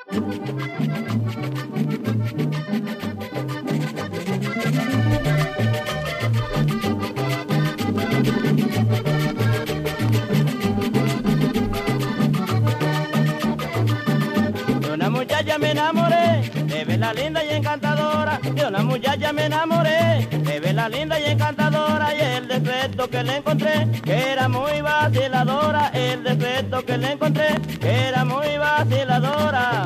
De una muchacha me enamoré, de verla linda y encantadora. De una muchacha me enamoré, de verla linda y encantadora. Y el defecto que le encontré, que era muy vaciladora. El defecto que le encontré, que era muy vaciladora.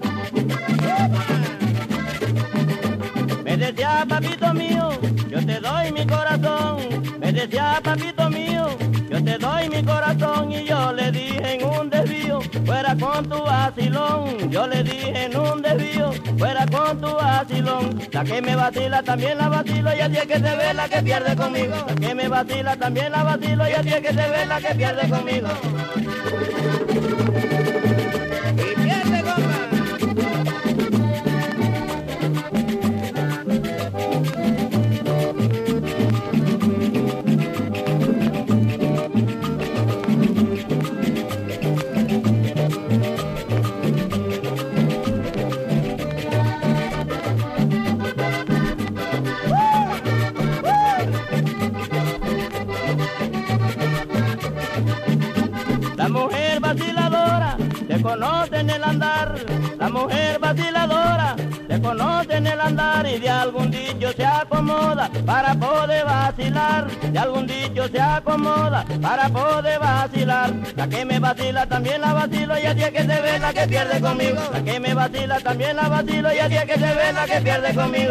Me decía, papito mío, yo te doy mi corazón. Me decía, papito mío, yo te doy mi corazón. Y yo le dije en un desvío, fuera con tu vacilón. Yo le dije en un desvío, fuera con tu vacilón. La que me vacila también la vacilo, y a ti es que se ve la que pierde conmigo. La que me vacila también la vacilo, y a ti es que se ve la que pierde conmigo. Y pierde, compa. La mujer vaciladora se conoce en el andar. La mujer vaciladora se conoce en el andar. Y de algún dicho se acomoda para poder vacilar. De algún dicho se acomoda para poder vacilar. La que me vacila también la vacilo, y a ti es que se ve la que pierde conmigo. La que me vacila también la vacilo, y a ti es que se ve la que pierde conmigo.